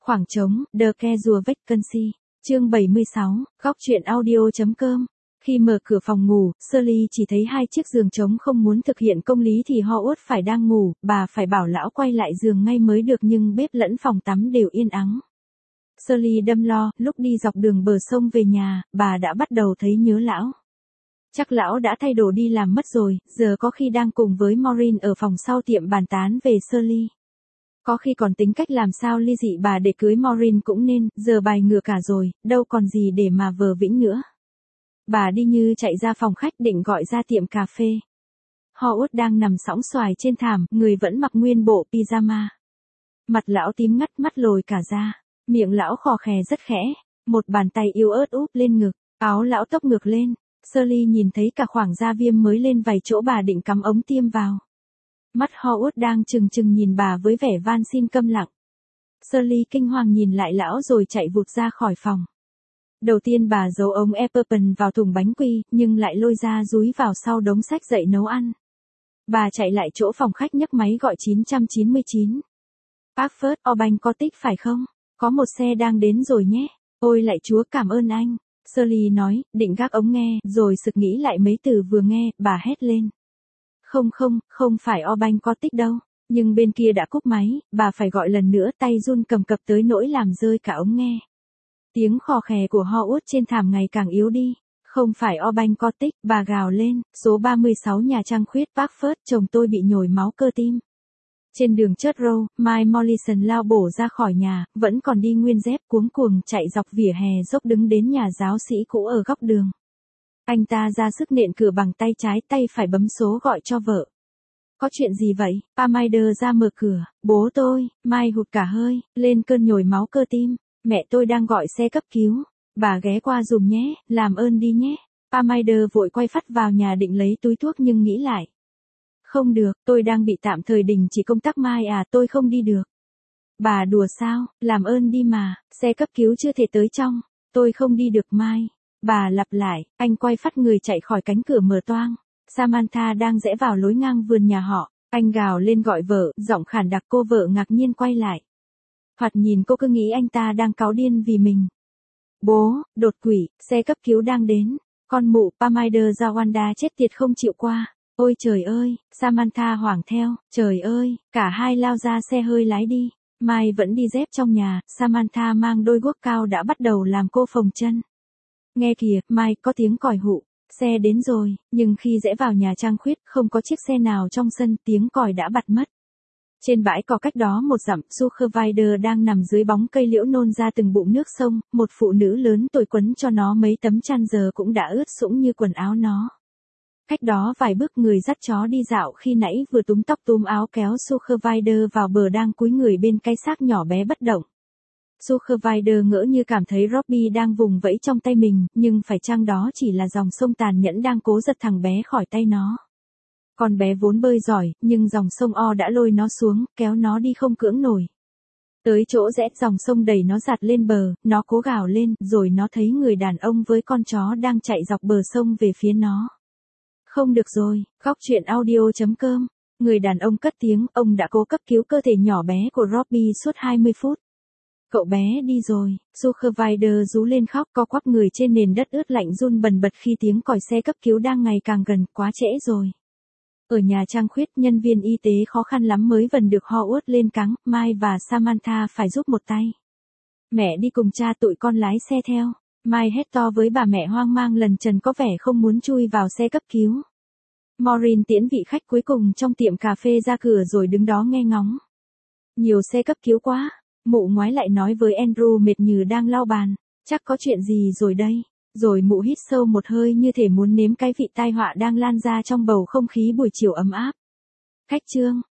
Khoảng trống, The Casual Vacancy. Chương 76, góc truyện audio.com. Khi mở cửa phòng ngủ, Shirley chỉ thấy hai chiếc giường trống, không muốn thực hiện công lý thì Howard phải đang ngủ, bà phải bảo lão quay lại giường ngay mới được, nhưng bếp lẫn phòng tắm đều yên ắng. Shirley đâm lo, lúc đi dọc đường bờ sông về nhà, bà đã bắt đầu thấy nhớ lão. Chắc lão đã thay đồ đi làm mất rồi, giờ có khi đang cùng với Maureen ở phòng sau tiệm bàn tán về Shirley. Có khi còn tính cách làm sao ly dị bà để cưới Maureen cũng nên, giờ bài ngửa cả rồi, đâu còn gì để mà vờ vĩnh nữa. Bà đi như chạy ra phòng khách định gọi ra tiệm cà phê. Howard đang nằm sõng xoài trên thảm, người vẫn mặc nguyên bộ pyjama. Mặt lão tím ngắt, mắt lồi cả ra, miệng lão khò khè rất khẽ, một bàn tay yếu ớt úp lên ngực, áo lão tốc ngược lên. Shirley nhìn thấy cả khoảng da viêm mới lên vài chỗ, bà định cắm ống tiêm vào. Mắt Howard đang trừng trừng nhìn bà với vẻ van xin câm lặng. Shirley kinh hoàng nhìn lại lão rồi chạy vụt ra khỏi phòng. Đầu tiên bà giấu ống Epperpen vào thùng bánh quy, nhưng lại lôi ra dúi vào sau đống sách dậy nấu ăn. Bà chạy lại chỗ phòng khách nhấc máy gọi 999. Parkford Orbank Cottage phải không? Có một xe đang đến rồi nhé. Ôi lạy Chúa, cảm ơn anh. Shirley nói, định gác ống nghe, rồi sực nghĩ lại mấy từ vừa nghe, bà hét lên. Không phải Orbank Cottage đâu. Nhưng bên kia đã cúp máy, bà phải gọi lần nữa, tay run cầm cập tới nỗi làm rơi cả ống nghe. Tiếng khò khè của Howard trên thảm ngày càng yếu đi. Không phải Orbank Cottage, bà gào lên, số 36 nhà Trăng Khuyết Parkford, chồng tôi bị nhồi máu cơ tim. Trên đường Church Road, Mike Morrison lao bổ ra khỏi nhà, vẫn còn đi nguyên dép, cuống cuồng chạy dọc vỉa hè dốc đứng đến nhà giáo sĩ cũ ở góc đường. Anh ta ra sức nện cửa bằng tay trái, tay phải bấm số gọi cho vợ. Có chuyện gì vậy? Parminder ra mở cửa. Bố tôi. Mike hụt cả hơi, lên cơn nhồi máu cơ tim. Mẹ tôi đang gọi xe cấp cứu. Bà ghé qua dùm nhé, làm ơn đi nhé. Parminder vội quay phắt vào nhà định lấy túi thuốc nhưng nghĩ lại. Không được, tôi đang bị tạm thời đình chỉ công tác mai à, tôi không đi được. Bà đùa sao, làm ơn đi mà, xe cấp cứu chưa thể tới trong. Tôi không đi được mai. Bà lặp lại, anh quay phắt người chạy khỏi cánh cửa mở toang. Samantha đang rẽ vào lối ngang vườn nhà họ. Anh gào lên gọi vợ, giọng khản đặc. Cô vợ ngạc nhiên quay lại. Thoạt nhìn cô cứ nghĩ anh ta đang cáu điên vì mình. Bố, đột quỵ, xe cấp cứu đang đến. Con mụ Parminder Zawanda chết tiệt không chịu qua. Ôi trời ơi, Samantha hoảng theo. Trời ơi, cả hai lao ra xe hơi lái đi. Mai vẫn đi dép trong nhà, Samantha mang đôi guốc cao đã bắt đầu làm cô phồng chân. Nghe kìa, Mai, có tiếng còi hụ. Xe đến rồi, nhưng khi rẽ vào nhà Trăng Khuyết, không có chiếc xe nào trong sân, tiếng còi đã bặt mất. Trên bãi cỏ cách đó một dặm, Supervisor đang nằm dưới bóng cây liễu nôn ra từng bụng nước sông, một phụ nữ lớn tuổi quấn cho nó mấy tấm chăn giờ cũng đã ướt sũng như quần áo nó. Cách đó vài bước, người dắt chó đi dạo khi nãy vừa túm tóc túm áo kéo Supervisor vào bờ đang cúi người bên cái xác nhỏ bé bất động. Supervisor ngỡ như cảm thấy Robbie đang vùng vẫy trong tay mình, nhưng phải chăng đó chỉ là dòng sông tàn nhẫn đang cố giật thằng bé khỏi tay nó. Con bé vốn bơi giỏi, nhưng dòng sông O đã lôi nó xuống, kéo nó đi không cưỡng nổi. Tới chỗ rẽ, dòng sông đẩy nó giạt lên bờ, nó cố gào lên, rồi nó thấy người đàn ông với con chó đang chạy dọc bờ sông về phía nó. Không được rồi, góc truyện audio.com. Người đàn ông cất tiếng, ông đã cố cấp cứu cơ thể nhỏ bé của Robbie suốt 20 phút. Cậu bé đi rồi, Supervisor rú lên khóc, co quắp người trên nền đất ướt lạnh run bần bật khi tiếng còi xe cấp cứu đang ngày càng gần, quá trễ rồi. Ở nhà Trăng Khuyết, nhân viên y tế khó khăn lắm mới vần được Howard lên cáng, Mai và Samantha phải giúp một tay. Mẹ đi cùng cha, tụi con lái xe theo. Mai hét to với bà mẹ hoang mang lần trần, có vẻ không muốn chui vào xe cấp cứu. Maureen tiễn vị khách cuối cùng trong tiệm cà phê ra cửa rồi đứng đó nghe ngóng. Nhiều xe cấp cứu quá. Mụ ngoái lại nói với Andrew mệt như đang lau bàn. Chắc có chuyện gì rồi đây. Rồi mụ hít sâu một hơi như thể muốn nếm cái vị tai họa đang lan ra trong bầu không khí buổi chiều ấm áp. Khách trương,